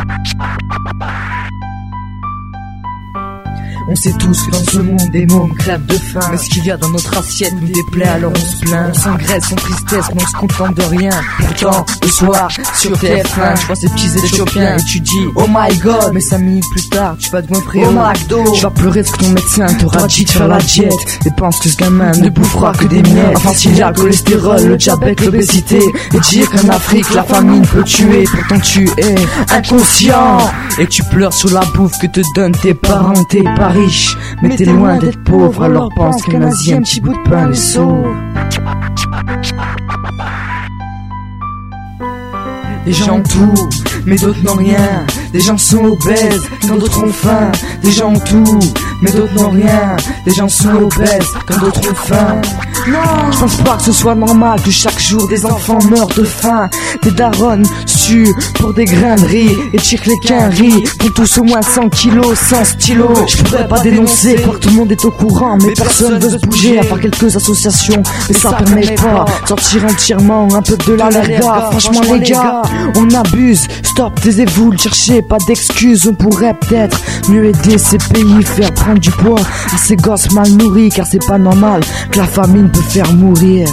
On sait tous que dans ce monde des mômes crèvent de faim, mais ce qu'il y a dans notre assiette nous déplaît, alors on se plaint. On s'engraisse en tristesse mais on se contente de rien. Pourtant le soir sur TF1 je vois ces petits éthiopiens et tu dis oh my god. Mais 5 minutes plus tard tu vas devant frérot au McDo. Tu vas pleurer parce que ton médecin t'aura dit de faire la diète et pense que ce gamin ne bouffera que des miettes. Enfin s'il y a le cholestérol, le diabète, l'obésité, et dire qu'en Afrique la famine peut tuer. Pourtant tu es inconscient et tu pleures sur la bouffe que te donnent tes parents. T'es pas riche, mais t'es loin d'être pauvre, alors pense qu'un Asie, un petit bout de pain les sauve. Les gens ont tout, mais d'autres n'ont rien. Les gens sont obèses, quand d'autres ont faim. Les gens ont tout, mais d'autres n'ont rien. Les gens sont obèses, quand d'autres ont faim. Non, je pense pas que ce soit normal que chaque jour des enfants meurent de faim. Des darons suent pour des grains de riz et tirent les quinries pour tous au moins 100 kilos sans stylo. Je pourrais pas dénoncer, croire que tout le monde est au courant, mais personne veut se bouger à part quelques associations. Mais ça permet pas de sortir entièrement un peu de l'alerga. Franchement les gars, on abuse, stop, taisez-vous, ne cherchez pas d'excuses. On pourrait peut-être mieux aider ces pays, faire prendre du poids à ces gosses mal nourris, car c'est pas normal que la famine peut faire mourir.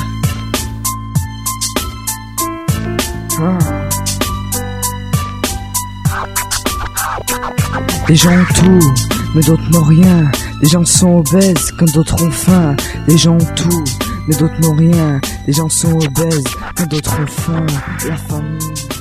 Les gens ont tout, mais d'autres n'ont rien. Les gens sont obèses quand d'autres ont faim. Les gens ont tout, mais d'autres n'ont rien. Les gens sont obèses quand d'autres ont faim. La famine.